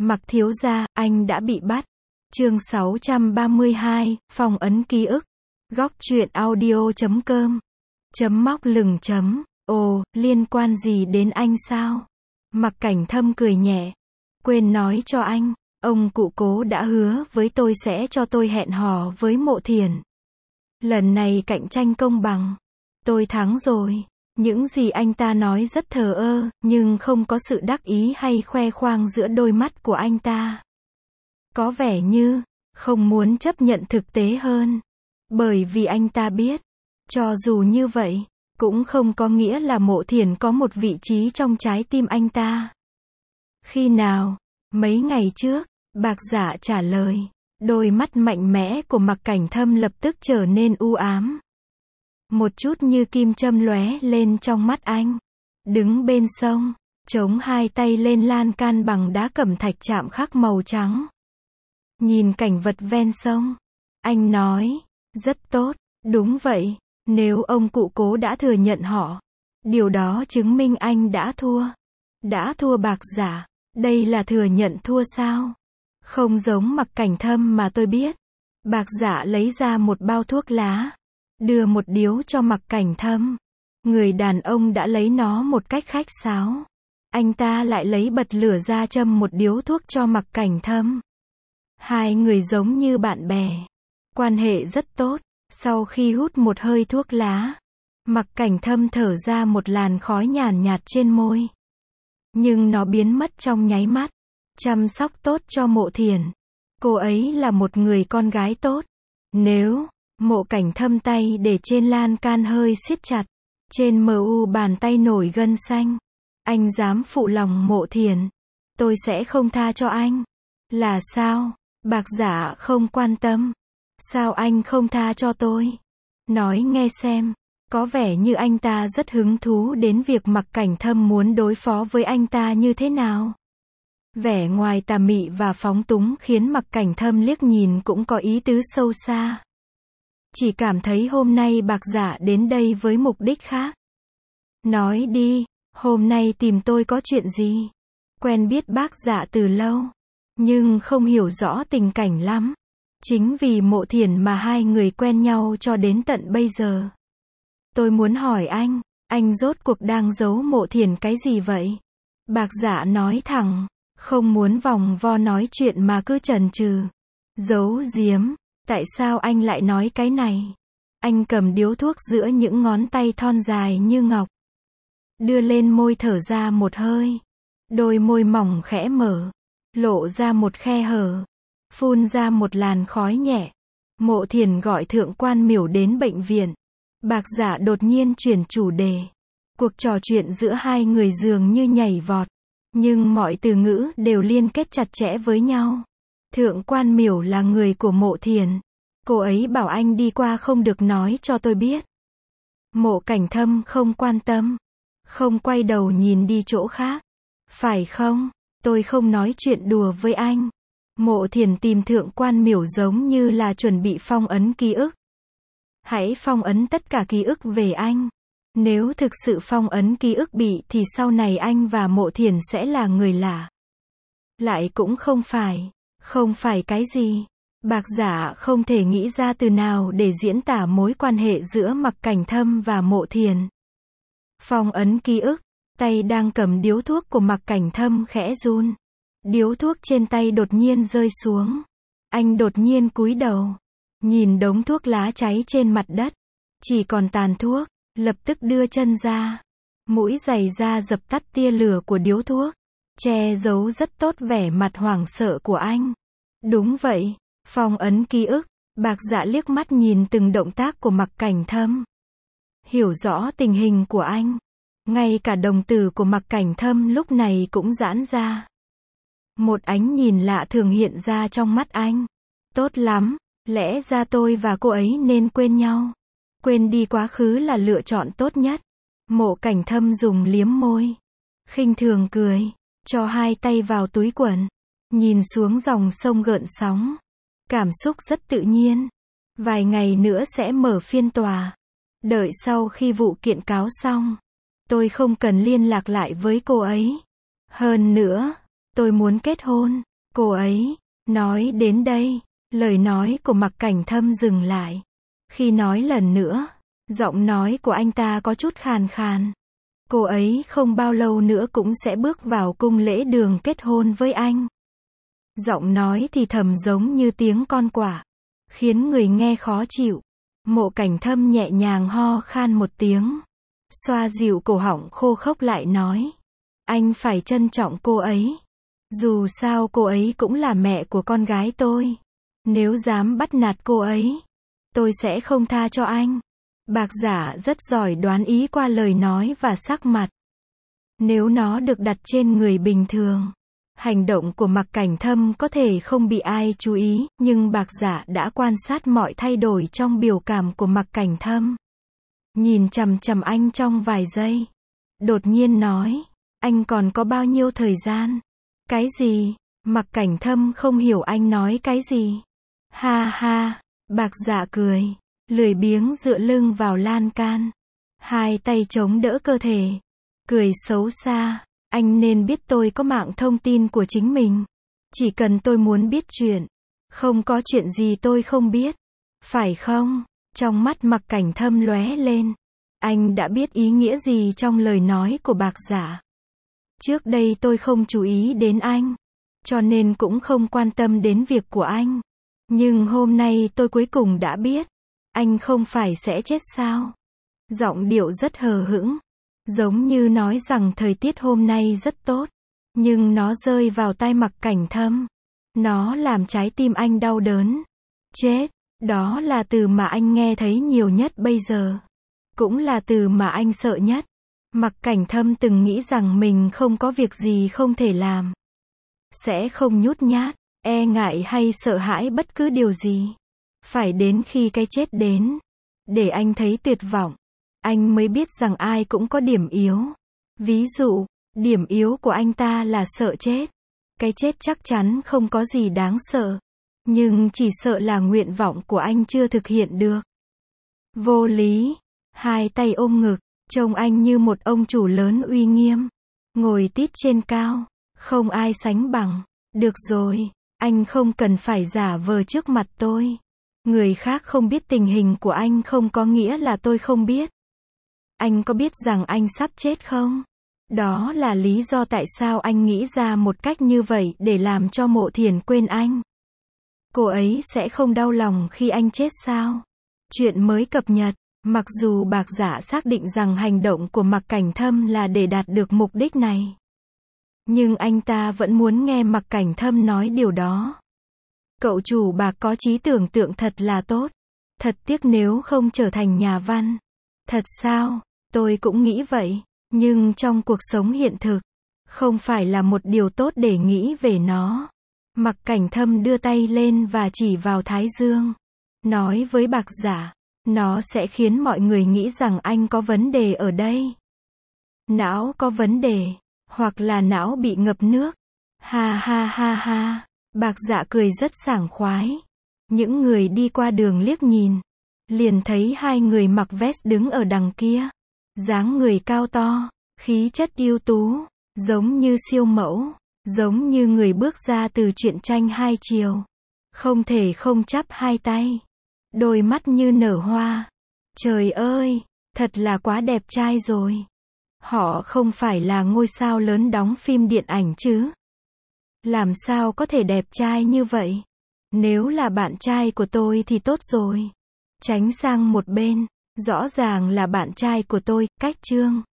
Mặc thiếu gia, anh đã bị bắt. Chương 632, phong ấn ký ức. Góc truyện audio.com. Móc lửng. Ồ, liên quan gì đến anh sao? Mặc Cảnh Thâm cười nhẹ. Quên nói cho anh, ông cụ Cố đã hứa với tôi sẽ cho tôi hẹn hò với Mộ Thiển. Lần này cạnh tranh công bằng. Tôi thắng rồi. Những gì anh ta nói rất thờ ơ, nhưng không có sự đắc ý hay khoe khoang giữa đôi mắt của anh ta. Có vẻ như không muốn chấp nhận thực tế hơn. Bởi vì anh ta biết, cho dù như vậy, cũng không có nghĩa là Mộ Thiển có một vị trí trong trái tim anh ta. Khi nào? Mấy ngày trước, Bạc Dạ trả lời. Đôi mắt mạnh mẽ của Mặc Cảnh Thâm lập tức trở nên u ám. Một chút như kim châm lóe lên trong mắt anh. Đứng bên sông, chống hai tay lên lan can bằng đá cẩm thạch chạm khắc màu trắng. Nhìn cảnh vật ven sông, anh nói, rất tốt, đúng vậy, nếu ông cụ Cố đã thừa nhận họ, điều đó chứng minh anh đã thua. Đã thua Bạc Dạ, đây là thừa nhận thua sao? Không giống Mặc Cảnh Thâm mà tôi biết. Bạc Dạ lấy ra một bao thuốc lá, đưa một điếu cho Mặc Cảnh Thâm. Người đàn ông đã lấy nó một cách khách sáo. Anh ta lại lấy bật lửa ra châm một điếu thuốc cho Mặc Cảnh Thâm. Hai người giống như bạn bè. Quan hệ rất tốt. Sau khi hút một hơi thuốc lá, Mặc Cảnh Thâm thở ra một làn khói nhàn nhạt trên môi. Nhưng nó biến mất trong nháy mắt. Chăm sóc tốt cho Mộ Thiển. Cô ấy là một người con gái tốt. Nếu Mộ Cảnh Thâm tay để trên lan can hơi siết chặt. Trên mu bàn tay nổi gân xanh. Anh dám phụ lòng Mộ Thiển, tôi sẽ không tha cho anh. Là sao? Bạc Dạ không quan tâm. Sao anh không tha cho tôi? Nói nghe xem. Có vẻ như anh ta rất hứng thú đến việc Mặc Cảnh Thâm muốn đối phó với anh ta như thế nào. Vẻ ngoài tà mị và phóng túng khiến Mặc Cảnh Thâm liếc nhìn cũng có ý tứ sâu xa. Chỉ cảm thấy hôm nay Bạc Dạ đến đây với mục đích khác. Nói đi, hôm nay tìm tôi có chuyện gì? Quen biết Bác Dạ từ lâu, nhưng không hiểu rõ tình cảnh lắm. Chính vì Mộ Thiển mà hai người quen nhau cho đến tận bây giờ. Tôi muốn hỏi anh rốt cuộc đang giấu Mộ Thiển cái gì vậy? Bạc Dạ nói thẳng, không muốn vòng vo nói chuyện mà cứ chần chừ. Giấu giếm, tại sao anh lại nói cái này? Anh cầm điếu thuốc giữa những ngón tay thon dài như ngọc. Đưa lên môi thở ra một hơi. Đôi môi mỏng khẽ mở. Lộ ra một khe hở. Phun ra một làn khói nhẹ. Mộ Thiển gọi Thượng Quan Miểu đến bệnh viện. Bạc Dạ đột nhiên chuyển chủ đề. Cuộc trò chuyện giữa hai người dường như nhảy vọt. Nhưng mọi từ ngữ đều liên kết chặt chẽ với nhau. Thượng Quan Miểu là người của Mộ Thiển. Cô ấy bảo anh đi qua không được nói cho tôi biết. Mộ Cảnh Thâm không quan tâm. Không quay đầu nhìn đi chỗ khác. Phải không? Tôi không nói chuyện đùa với anh. Mộ Thiển tìm Thượng Quan Miểu giống như là chuẩn bị phong ấn ký ức. Hãy phong ấn tất cả ký ức về anh. Nếu thực sự phong ấn ký ức bị thì sau này anh và Mộ Thiển sẽ là người lạ. Lại cũng không phải. Không phải cái gì. Bạc Dạ không thể nghĩ ra từ nào để diễn tả mối quan hệ giữa Mặc Cảnh Thâm và Mộ Thiển. Phong ấn ký ức. Tay đang cầm điếu thuốc của Mặc Cảnh Thâm khẽ run. Điếu thuốc trên tay đột nhiên rơi xuống. Anh đột nhiên cúi đầu. Nhìn đống thuốc lá cháy trên mặt đất. Chỉ còn tàn thuốc. Lập tức đưa chân ra. Mũi giày ra dập tắt tia lửa của điếu thuốc. Che giấu rất tốt vẻ mặt hoảng sợ của anh. Đúng vậy. Phong ấn ký ức. Bạc Dạ liếc mắt nhìn từng động tác của Mặc Cảnh Thâm. Hiểu rõ tình hình của anh. Ngay cả đồng tử của Mặc Cảnh Thâm lúc này cũng giãn ra. Một ánh nhìn lạ thường hiện ra trong mắt anh. Tốt lắm, lẽ ra tôi và cô ấy nên quên nhau. Quên đi quá khứ là lựa chọn tốt nhất. Mộ Cảnh Thâm dùng liếm môi. Khinh thường cười, cho hai tay vào túi quần. Nhìn xuống dòng sông gợn sóng. Cảm xúc rất tự nhiên. Vài ngày nữa sẽ mở phiên tòa. Đợi sau khi vụ kiện cáo xong. Tôi không cần liên lạc lại với cô ấy. Hơn nữa, tôi muốn kết hôn. Cô ấy, nói đến đây, lời nói của Mạc Cảnh Thâm dừng lại. Khi nói lần nữa, giọng nói của anh ta có chút khàn khàn. Cô ấy không bao lâu nữa cũng sẽ bước vào cung lễ đường kết hôn với anh. Giọng nói thì thầm giống như tiếng con quạ, khiến người nghe khó chịu. Mộ Cảnh Thâm nhẹ nhàng ho khan một tiếng, xoa dịu cổ họng khô khốc lại nói. Anh phải trân trọng cô ấy. Dù sao cô ấy cũng là mẹ của con gái tôi. Nếu dám bắt nạt cô ấy, tôi sẽ không tha cho anh. Bạc Giả rất giỏi đoán ý qua lời nói và sắc mặt. Nếu nó được đặt trên người bình thường, hành động của Mạc Cảnh Thâm có thể không bị ai chú ý, nhưng Bạc Giả đã quan sát mọi thay đổi trong biểu cảm của Mạc Cảnh Thâm. Nhìn chằm chằm anh trong vài giây. Đột nhiên nói, anh còn có bao nhiêu thời gian? Cái gì? Mạc Cảnh Thâm không hiểu anh nói cái gì. Ha ha, Bạc Giả cười, lười biếng dựa lưng vào lan can, hai tay chống đỡ cơ thể, cười xấu xa. Anh nên biết tôi có mạng thông tin của chính mình. Chỉ cần tôi muốn biết chuyện, không có chuyện gì tôi không biết. Phải không? Trong mắt Mạc Cảnh Thâm lóe lên. Anh đã biết ý nghĩa gì trong lời nói của Bạc Giả. Trước đây tôi không chú ý đến anh, cho nên cũng không quan tâm đến việc của anh. Nhưng hôm nay tôi cuối cùng đã biết. Anh không phải sẽ chết sao? Giọng điệu rất hờ hững, giống như nói rằng thời tiết hôm nay rất tốt. Nhưng nó rơi vào tai Mạc Cảnh Thâm. Nó làm trái tim anh đau đớn. Chết, đó là từ mà anh nghe thấy nhiều nhất bây giờ. Cũng là từ mà anh sợ nhất. Mạc Cảnh Thâm từng nghĩ rằng mình không có việc gì không thể làm. Sẽ không nhút nhát, e ngại hay sợ hãi bất cứ điều gì. Phải đến khi cái chết đến, để anh thấy tuyệt vọng, anh mới biết rằng ai cũng có điểm yếu. Ví dụ, điểm yếu của anh ta là sợ chết. Cái chết chắc chắn không có gì đáng sợ, nhưng chỉ sợ là nguyện vọng của anh chưa thực hiện được. Vô lý, hai tay ôm ngực, trông anh như một ông chủ lớn uy nghiêm, ngồi tít trên cao, không ai sánh bằng. Được rồi, anh không cần phải giả vờ trước mặt tôi. Người khác không biết tình hình của anh không có nghĩa là tôi không biết. Anh có biết rằng anh sắp chết không? Đó là lý do tại sao anh nghĩ ra một cách như vậy để làm cho Mộ Thiền quên anh. Cô ấy sẽ không đau lòng khi anh chết sao? Chuyện mới cập nhật. Mặc dù Bạc Giả xác định rằng hành động của Mạc Cảnh Thâm là để đạt được mục đích này, nhưng anh ta vẫn muốn nghe Mạc Cảnh Thâm nói điều đó. Cậu chủ Bạc có trí tưởng tượng thật là tốt. Thật tiếc nếu không trở thành nhà văn. Thật sao? Tôi cũng nghĩ vậy. Nhưng trong cuộc sống hiện thực, không phải là một điều tốt để nghĩ về nó. Mạc Cảnh Thâm đưa tay lên và chỉ vào Thái Dương. Nói với Bạc Giả, nó sẽ khiến mọi người nghĩ rằng anh có vấn đề ở đây. Não có vấn đề, hoặc là não bị ngập nước. Ha ha ha ha. Bạc Giả cười rất sảng khoái. Những người đi qua đường liếc nhìn, liền thấy hai người mặc vest đứng ở đằng kia. Dáng người cao to, khí chất ưu tú, giống như siêu mẫu, giống như người bước ra từ truyện tranh hai chiều. Không thể không chắp hai tay, đôi mắt như nở hoa. Trời ơi, thật là quá đẹp trai rồi. Họ không phải là ngôi sao lớn đóng phim điện ảnh chứ? Làm sao có thể đẹp trai như vậy? Nếu là bạn trai của tôi thì tốt rồi. Tránh sang một bên, rõ ràng là bạn trai của tôi. Cách chương